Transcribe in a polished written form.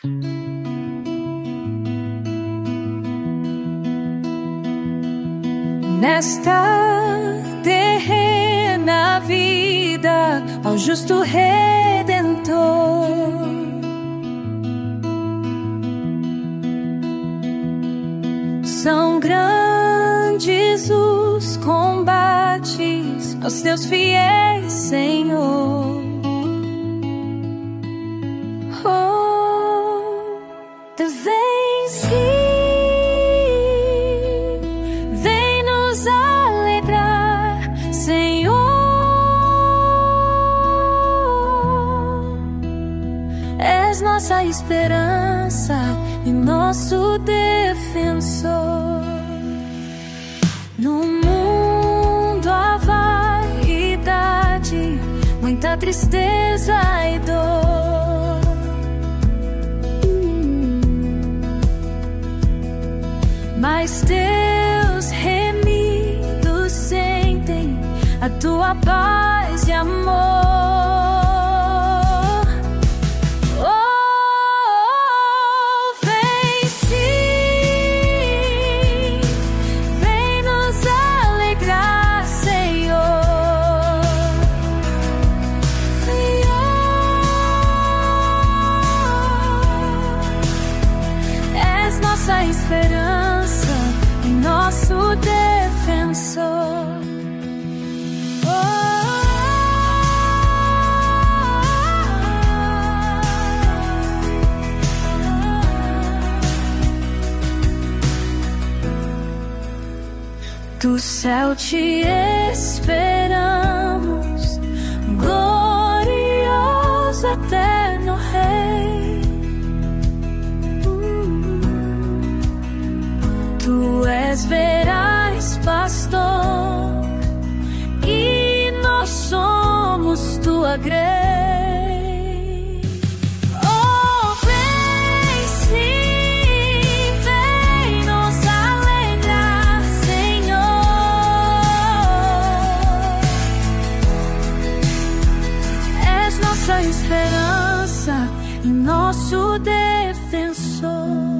Nesta terrena vida, ao justo Redentor, são grandes os combates aos teus fiéis, Senhor. Oh, tu vens rir, vem nos alegrar, Senhor. És nossa esperança e nosso defensor. No mundo há vaidade, muita tristeza e dor, mas teus remidos sentem a tua paz e amor. Esperança e nosso defensor. Do céu te esperamos, glorioso eterno Rei. Tu és veraz pastor e nós somos tua grei. Oh, vem sim, vem nos alegrar, Senhor. És nossa esperança e nosso defensor.